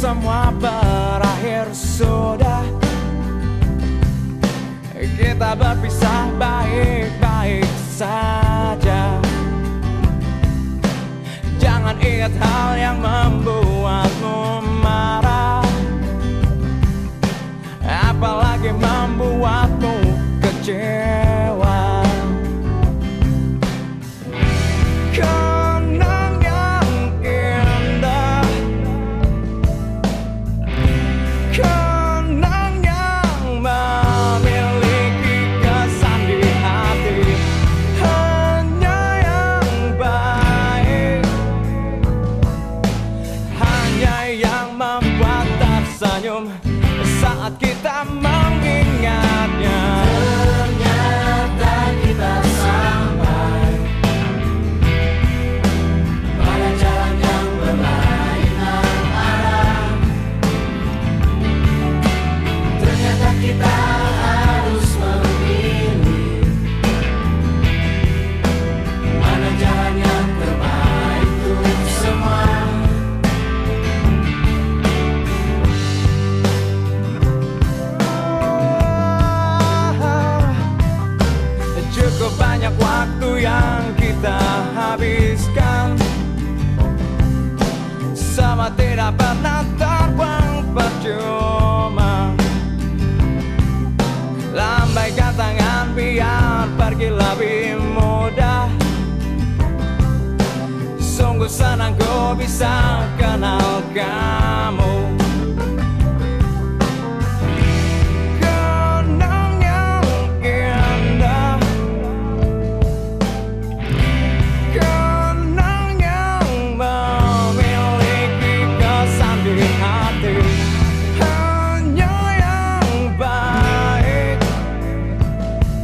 semua berakhir sudah. Kita berpisah baik-baik saja. Jangan ingat hal yang membuatmu marah, apalagi membuatmu kecewa. Kenang yang indah, kenang yang memiliki kesan di hati, hanya yang baik, hanya yang membuat tersenyum saat kita mengingatnya. Ternyata kita sampai pada jalan yang berlainan arah. Ternyata kita harus memilih mana jalan yang terbaik untuk semua. Cukup banyak waktu yang kita habiskan, sama tidak pernah terbang percuma. Lambaikan tangan biar pergi lebih mudah. Sungguh senang ku bisa kenal kamu.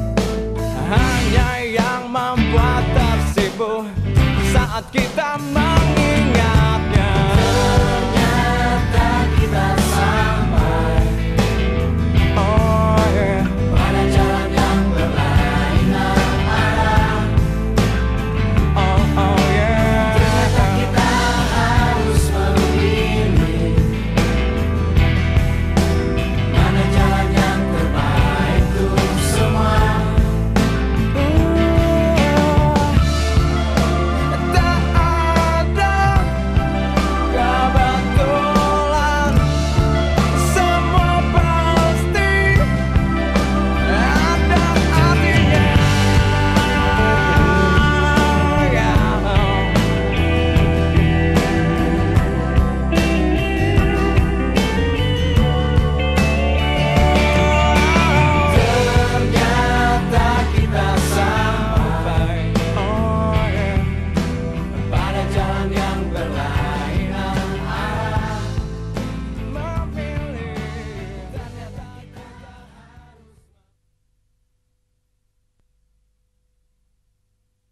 Saat kita